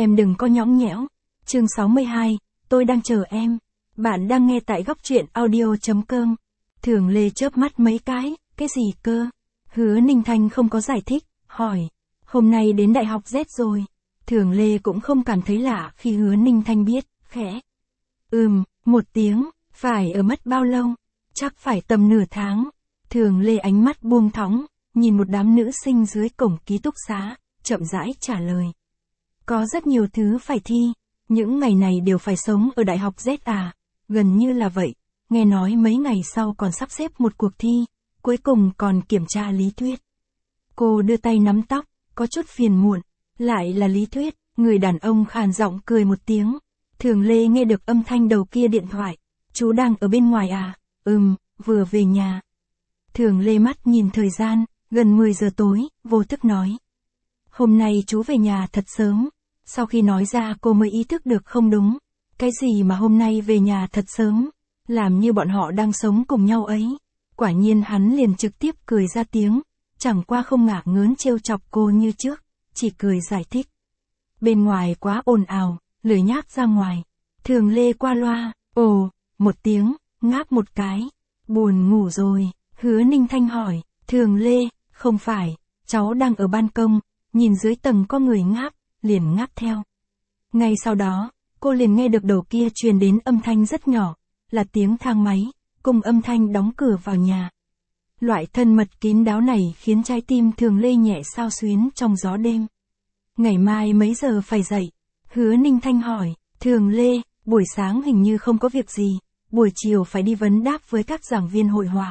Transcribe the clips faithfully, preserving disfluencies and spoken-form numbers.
Em đừng có nhõng nhẽo. Chương sáu mươi hai, tôi đang chờ em. Bạn đang nghe tại góc truyện audio.com. Thường Lê chớp mắt mấy cái, cái gì cơ? Hứa Ninh Thanh không có giải thích, hỏi. Hôm nay đến Đại học Z rồi. Thường Lê cũng không cảm thấy lạ khi Hứa Ninh Thanh biết, khẽ. Ừm, một tiếng, phải ở mất bao lâu? Chắc phải tầm nửa tháng. Thường Lê ánh mắt buông thõng, nhìn một đám nữ sinh dưới cổng ký túc xá, chậm rãi trả lời. Có rất nhiều thứ phải thi, những ngày này đều phải sống ở Đại học Z à, gần như là vậy, nghe nói mấy ngày sau còn sắp xếp một cuộc thi, cuối cùng còn kiểm tra lý thuyết. Cô đưa tay nắm tóc, có chút phiền muộn, lại là lý thuyết, người đàn ông khàn giọng cười một tiếng. Thường Lê nghe được âm thanh đầu kia điện thoại, chú đang ở bên ngoài à, ừm, vừa về nhà. Thường Lê mắt nhìn thời gian, gần mười giờ tối, vô thức nói. Hôm nay chú về nhà thật sớm. Sau khi nói ra cô mới ý thức được không đúng. Cái gì mà hôm nay về nhà thật sớm, làm như bọn họ đang sống cùng nhau ấy. Quả nhiên hắn liền trực tiếp cười ra tiếng, chẳng qua không ngả ngớn trêu chọc cô như trước, chỉ cười giải thích. Bên ngoài quá ồn ào, lười nhác ra ngoài. Thường Lê qua loa, ồ, một tiếng, ngáp một cái. Buồn ngủ rồi, Hứa Ninh Thanh hỏi, Thường Lê, không phải, cháu đang ở ban công, nhìn dưới tầng có người ngáp, liền ngáp theo. Ngay sau đó, cô liền nghe được đầu kia truyền đến âm thanh rất nhỏ, là tiếng thang máy, cùng âm thanh đóng cửa vào nhà. Loại thân mật kín đáo này khiến trái tim Thường Lê nhẹ xao xuyến trong gió đêm. Ngày mai mấy giờ phải dậy? Hứa Ninh Thanh hỏi, Thường Lê, buổi sáng hình như không có việc gì, buổi chiều phải đi vấn đáp với các giảng viên hội họa.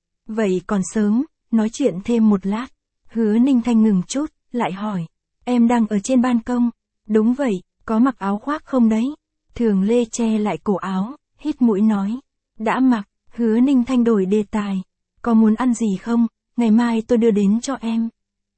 Vậy còn sớm, nói chuyện thêm một lát. Hứa Ninh Thanh ngừng chút, lại hỏi, em đang ở trên ban công. Đúng vậy, có mặc áo khoác không đấy? Thường Lê che lại cổ áo, hít mũi nói, đã mặc. Hứa Ninh Thanh đổi đề tài, có muốn ăn gì không, ngày mai tôi đưa đến cho em.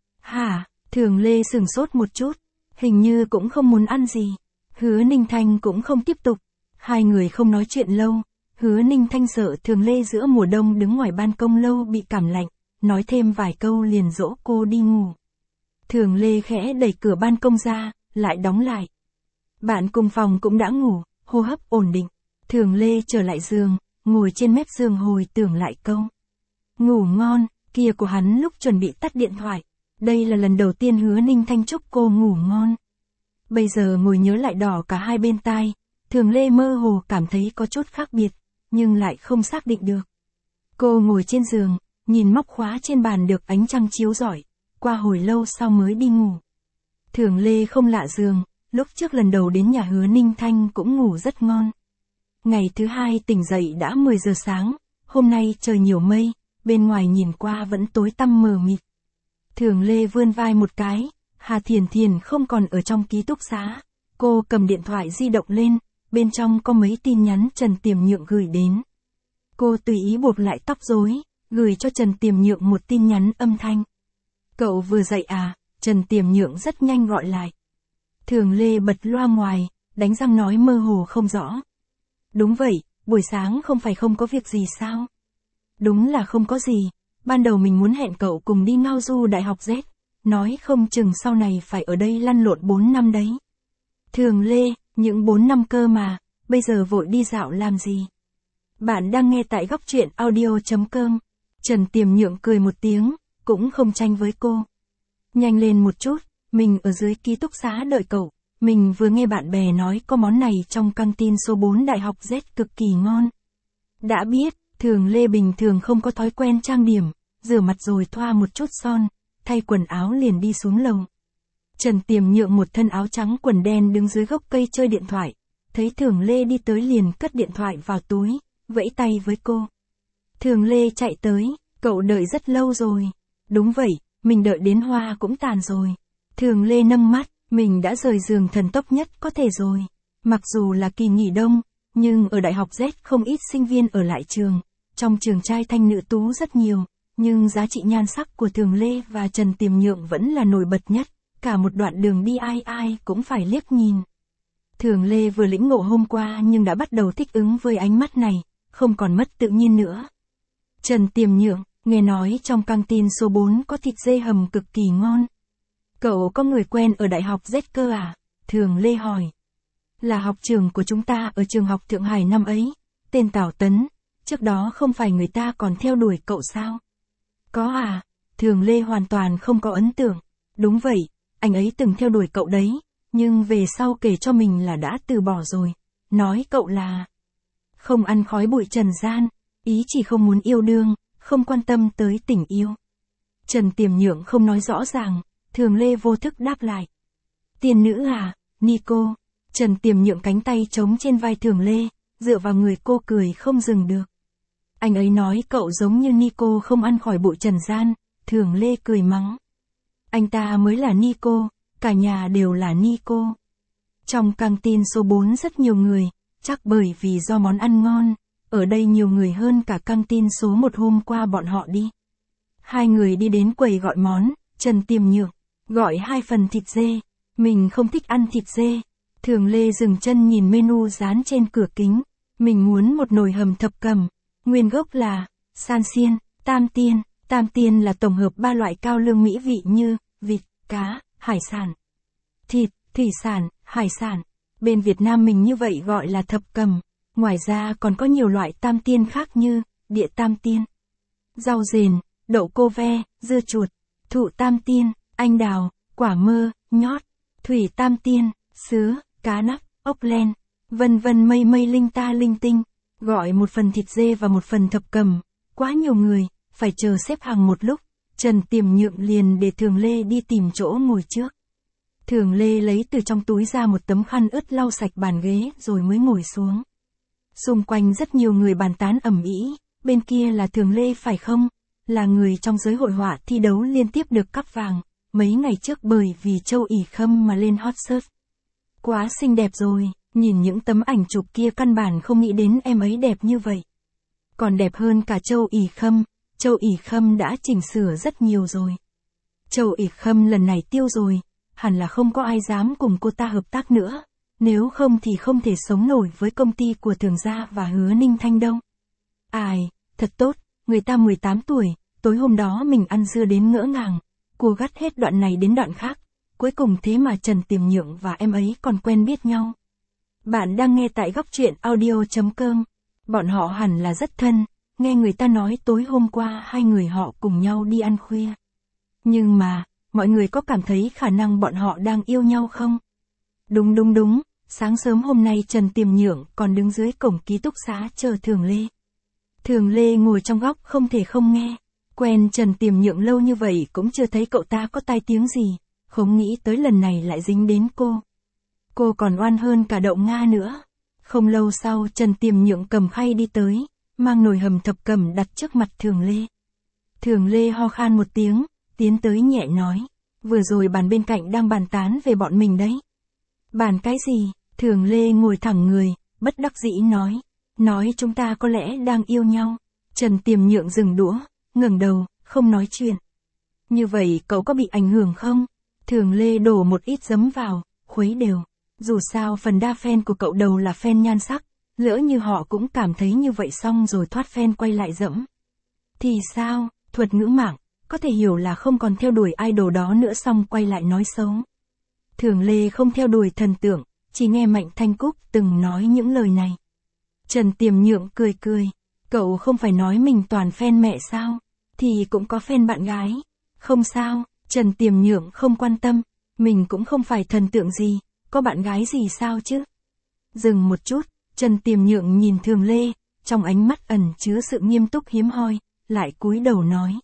Hả? Thường Lê sửng sốt một chút, hình như cũng không muốn ăn gì. Hứa Ninh Thanh cũng không tiếp tục, hai người không nói chuyện lâu. Hứa Ninh Thanh sợ Thường Lê giữa mùa đông đứng ngoài ban công lâu bị cảm lạnh, nói thêm vài câu liền dỗ cô đi ngủ. Thường Lê khẽ đẩy cửa ban công ra, lại đóng lại. Bạn cùng phòng cũng đã ngủ, hô hấp ổn định. Thường Lê trở lại giường, ngồi trên mép giường hồi tưởng lại câu. Ngủ ngon, kia của hắn lúc chuẩn bị tắt điện thoại. Đây là lần đầu tiên Hứa Ninh Thanh chúc cô ngủ ngon. Bây giờ ngồi nhớ lại đỏ cả hai bên tai, Thường Lê mơ hồ cảm thấy có chút khác biệt, nhưng lại không xác định được. Cô ngồi trên giường, nhìn móc khóa trên bàn được ánh trăng chiếu rọi, qua hồi lâu sau mới đi ngủ. Thường Lê không lạ giường, lúc trước lần đầu đến nhà Hứa Ninh Thanh cũng ngủ rất ngon. Ngày thứ hai tỉnh dậy đã mười giờ sáng, hôm nay trời nhiều mây, bên ngoài nhìn qua vẫn tối tăm mờ mịt. Thường Lê vươn vai một cái, Hà Thiền Thiền không còn ở trong ký túc xá. Cô cầm điện thoại di động lên, bên trong có mấy tin nhắn Trần Tiềm Nhượng gửi đến. Cô tùy ý buộc lại tóc rối, gửi cho Trần Tiềm Nhượng một tin nhắn âm thanh. Cậu vừa dậy à? Trần Tiềm Nhượng rất nhanh gọi lại. Thường Lê bật loa ngoài, đánh răng nói mơ hồ không rõ. Đúng vậy, buổi sáng không phải không có việc gì sao? Đúng là không có gì, ban đầu mình muốn hẹn cậu cùng đi ngao du Đại học Z, nói không chừng sau này phải ở đây lăn lộn bốn năm đấy. Thường Lê, những bốn năm cơ mà, bây giờ vội đi dạo làm gì? Bạn đang nghe tại góc truyện audio.com. Trần Tiềm Nhượng cười một tiếng, cũng không tranh với cô. Nhanh lên một chút, mình ở dưới ký túc xá đợi cậu. Mình vừa nghe bạn bè nói có món này trong căng tin số bốn Đại học Z cực kỳ ngon. Đã biết, Thường Lê bình thường không có thói quen trang điểm, rửa mặt rồi thoa một chút son, thay quần áo liền đi xuống lầu. Trần Tiềm Nhượng một thân áo trắng quần đen đứng dưới gốc cây chơi điện thoại, thấy Thường Lê đi tới liền cất điện thoại vào túi, vẫy tay với cô. Thường Lê chạy tới, cậu đợi rất lâu rồi. Đúng vậy, mình đợi đến hoa cũng tàn rồi. Thường Lê nâng mắt, mình đã rời giường thần tốc nhất có thể rồi. Mặc dù là kỳ nghỉ đông, nhưng ở Đại học Z không ít sinh viên ở lại trường. Trong trường trai thanh nữ tú rất nhiều, nhưng giá trị nhan sắc của Thường Lê và Trần Tiềm Nhượng vẫn là nổi bật nhất. Cả một đoạn đường đi ai ai cũng phải liếc nhìn. Thường Lê vừa lĩnh ngộ hôm qua nhưng đã bắt đầu thích ứng với ánh mắt này, không còn mất tự nhiên nữa. Trần Tiềm Nhượng, nghe nói trong căng tin số bốn có thịt dê hầm cực kỳ ngon. Cậu có người quen ở Đại học Z cơ à? Thường Lê hỏi. Là học trường của chúng ta ở trường học Thượng Hải năm ấy, tên Tào Tấn, trước đó không phải người ta còn theo đuổi cậu sao? Có à? Thường Lê hoàn toàn không có ấn tượng. Đúng vậy, anh ấy từng theo đuổi cậu đấy, nhưng về sau kể cho mình là đã từ bỏ rồi. Nói cậu là không ăn khói bụi trần gian, ý chỉ không muốn yêu đương, không quan tâm tới tình yêu. Trần Tiềm Nhượng không nói rõ ràng, Thường Lê vô thức đáp lại. Tiên nữ à, Nico. Trần Tiềm Nhượng cánh tay trống trên vai Thường Lê, dựa vào người cô cười không dừng được. Anh ấy nói cậu giống như Nico không ăn khỏi bụi trần gian, Thường Lê cười mắng. Anh ta mới là Nico, cả nhà đều là Nico. Trong căng tin số bốn rất nhiều người, chắc bởi vì do món ăn ngon, ở đây nhiều người hơn cả căng tin số một hôm qua bọn họ đi. Hai người đi đến quầy gọi món, Trần Tiềm Nhượng, gọi hai phần thịt dê, mình không thích ăn thịt dê. Thường Lê dừng chân nhìn menu dán trên cửa kính, mình muốn một nồi hầm thập cẩm, nguyên gốc là san xiên, tam tiên, tam tiên là tổng hợp ba loại cao lương mỹ vị như vịt, cá, hải sản. Thịt, thủy sản, hải sản. Bên Việt Nam mình như vậy gọi là thập cẩm. Ngoài ra còn có nhiều loại tam tiên khác như địa tam tiên, rau dền, đậu cô ve, dưa chuột, thụ tam tiên, anh đào, quả mơ, nhót, thủy tam tiên, sứa, cá nắp, ốc len, vân vân mây mây linh ta linh tinh. Gọi một phần thịt dê và một phần thập cẩm. Quá nhiều người, phải chờ xếp hàng một lúc. Trần Tiềm Nhượng liền để Thường Lê đi tìm chỗ ngồi trước. Thường Lê lấy từ trong túi ra một tấm khăn ướt lau sạch bàn ghế rồi mới ngồi xuống. Xung quanh rất nhiều người bàn tán ầm ĩ, bên kia là Thường Lê phải không? Là người trong giới hội họa thi đấu liên tiếp được cắp vàng, mấy ngày trước bởi vì Châu ỷ Khâm mà lên hot search. Quá xinh đẹp rồi, nhìn những tấm ảnh chụp kia căn bản không nghĩ đến em ấy đẹp như vậy. Còn đẹp hơn cả Châu ỷ Khâm, Châu ỷ Khâm đã chỉnh sửa rất nhiều rồi. Châu ỷ Khâm lần này tiêu rồi, hẳn là không có ai dám cùng cô ta hợp tác nữa, nếu không thì không thể sống nổi với công ty của Thường Gia và Hứa Ninh Thanh đâu. Ai, thật tốt, người ta mười tám tuổi, tối hôm đó mình ăn dưa đến ngỡ ngàng, cô gắt hết đoạn này đến đoạn khác, cuối cùng thế mà Trần Tiềm Nhượng và em ấy còn quen biết nhau. Bạn đang nghe tại góc truyện audio chấm com, bọn họ hẳn là rất thân, nghe người ta nói tối hôm qua hai người họ cùng nhau đi ăn khuya. Nhưng mà, mọi người có cảm thấy khả năng bọn họ đang yêu nhau không? Đúng đúng đúng, sáng sớm hôm nay Trần Tiềm Nhượng còn đứng dưới cổng ký túc xá chờ Thường Lê. Thường Lê ngồi trong góc không thể không nghe, quen Trần Tiềm Nhượng lâu như vậy cũng chưa thấy cậu ta có tai tiếng gì, không nghĩ tới lần này lại dính đến cô. Cô còn oan hơn cả đậu Nga nữa. Không lâu sau Trần Tiềm Nhượng cầm khay đi tới, mang nồi hầm thập cẩm đặt trước mặt Thường Lê. Thường Lê ho khan một tiếng, tiến tới nhẹ nói, vừa rồi bàn bên cạnh đang bàn tán về bọn mình đấy. Bàn cái gì? Thường Lê ngồi thẳng người, bất đắc dĩ nói, nói chúng ta có lẽ đang yêu nhau. Trần Tiềm Nhượng dừng đũa, ngẩng đầu, không nói chuyện. Như vậy cậu có bị ảnh hưởng không? Thường Lê đổ một ít giấm vào, khuấy đều. Dù sao phần đa fan của cậu đầu là fan nhan sắc, lỡ như họ cũng cảm thấy như vậy xong rồi thoát fan quay lại dẫm. Thì sao, thuật ngữ mạng, có thể hiểu là không còn theo đuổi idol đó nữa xong quay lại nói xấu. Thường Lê không theo đuổi thần tượng, chỉ nghe Mạnh Thanh Cúc từng nói những lời này. Trần Tiềm Nhượng cười cười, cậu không phải nói mình toàn fan mẹ sao, thì cũng có fan bạn gái. Không sao, Trần Tiềm Nhượng không quan tâm, mình cũng không phải thần tượng gì, có bạn gái gì sao chứ. Dừng một chút, Trần Tiềm Nhượng nhìn Thường Lê, trong ánh mắt ẩn chứa sự nghiêm túc hiếm hoi, lại cúi đầu nói.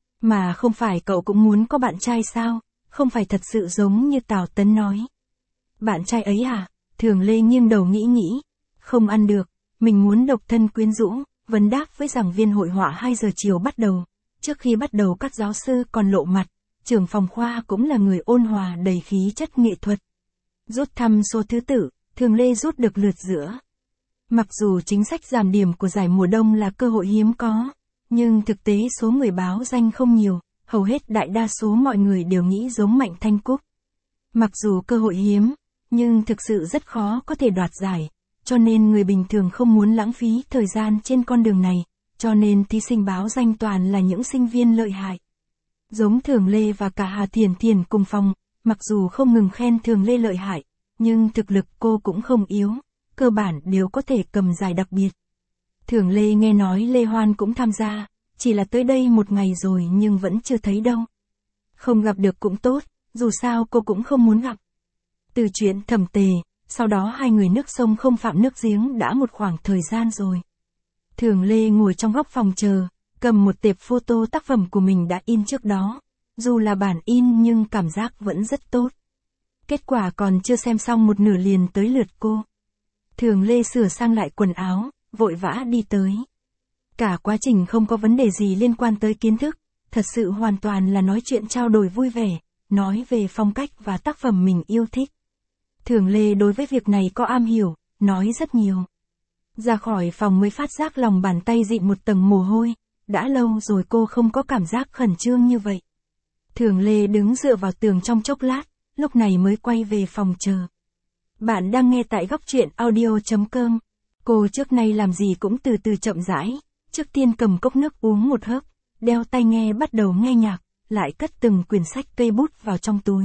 Mà không phải cậu cũng muốn có bạn trai sao, không phải thật sự giống như Tào Tấn nói. Bạn trai ấy à? Thường Lê nghiêng đầu nghĩ nghĩ, không ăn được, mình muốn độc thân quyến rũ, vấn đáp với giảng viên hội họa hai giờ chiều bắt đầu. Trước khi bắt đầu các giáo sư còn lộ mặt, trưởng phòng khoa cũng là người ôn hòa đầy khí chất nghệ thuật. Rút thăm số thứ tự, Thường Lê rút được lượt giữa. Mặc dù chính sách giảm điểm của giải mùa đông là cơ hội hiếm có, nhưng thực tế số người báo danh không nhiều, hầu hết đại đa số mọi người đều nghĩ giống Mạnh Thanh Cúc. Mặc dù cơ hội hiếm, nhưng thực sự rất khó có thể đoạt giải, cho nên người bình thường không muốn lãng phí thời gian trên con đường này, cho nên thí sinh báo danh toàn là những sinh viên lợi hại. Giống Thường Lê và cả Hà Thiền Thiền cùng phòng, mặc dù không ngừng khen Thường Lê lợi hại, nhưng thực lực cô cũng không yếu, cơ bản đều có thể cầm giải đặc biệt. Thường Lê nghe nói Lê Hoan cũng tham gia, chỉ là tới đây một ngày rồi nhưng vẫn chưa thấy đâu. Không gặp được cũng tốt, dù sao cô cũng không muốn gặp. Từ chuyện Thẩm Tề, sau đó hai người nước sông không phạm nước giếng đã một khoảng thời gian rồi. Thường Lê ngồi trong góc phòng chờ, cầm một tệp photo tác phẩm của mình đã in trước đó. Dù là bản in nhưng cảm giác vẫn rất tốt. Kết quả còn chưa xem xong một nửa liền tới lượt cô. Thường Lê sửa sang lại quần áo, vội vã đi tới. Cả quá trình không có vấn đề gì liên quan tới kiến thức, thật sự hoàn toàn là nói chuyện trao đổi vui vẻ, nói về phong cách và tác phẩm mình yêu thích. Thường Lê đối với việc này có am hiểu, nói rất nhiều. Ra khỏi phòng mới phát giác lòng bàn tay dịn một tầng mồ hôi, đã lâu rồi cô không có cảm giác khẩn trương như vậy. Thường Lê đứng dựa vào tường trong chốc lát, lúc này mới quay về phòng chờ. Bạn đang nghe tại góc truyện audio.com. Cô trước nay làm gì cũng từ từ chậm rãi, trước tiên cầm cốc nước uống một hớp, đeo tai nghe bắt đầu nghe nhạc, lại cất từng quyển sách cây bút vào trong túi.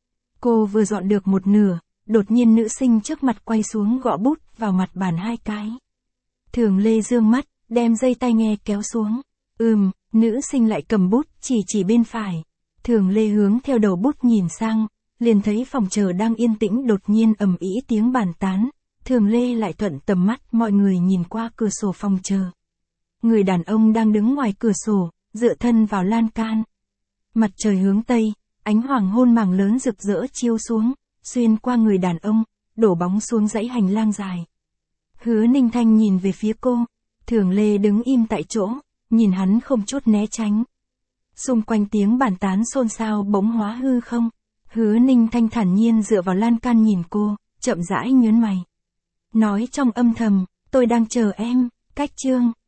Cô vừa dọn được một nửa, đột nhiên nữ sinh trước mặt quay xuống gõ bút vào mặt bàn hai cái. Thường Lê dương mắt, đem dây tai nghe kéo xuống. Ừm, nữ sinh lại cầm bút chỉ chỉ bên phải. Thường Lê hướng theo đầu bút nhìn sang, liền thấy phòng chờ đang yên tĩnh đột nhiên ầm ĩ tiếng bàn tán. Thường Lê lại thuận tầm mắt mọi người nhìn qua cửa sổ phòng chờ. Người đàn ông đang đứng ngoài cửa sổ, dựa thân vào lan can. Mặt trời hướng tây, ánh hoàng hôn màng lớn rực rỡ chiếu xuống, xuyên qua người đàn ông, đổ bóng xuống dãy hành lang dài. Hứa Ninh Thanh nhìn về phía cô, Thường Lê đứng im tại chỗ, nhìn hắn không chút né tránh. Xung quanh tiếng bàn tán xôn xao bỗng hóa hư không. Hứa Ninh Thanh thản nhiên dựa vào lan can nhìn cô, chậm rãi nhớn mày. Nói trong âm thầm, tôi đang chờ em, cách chương.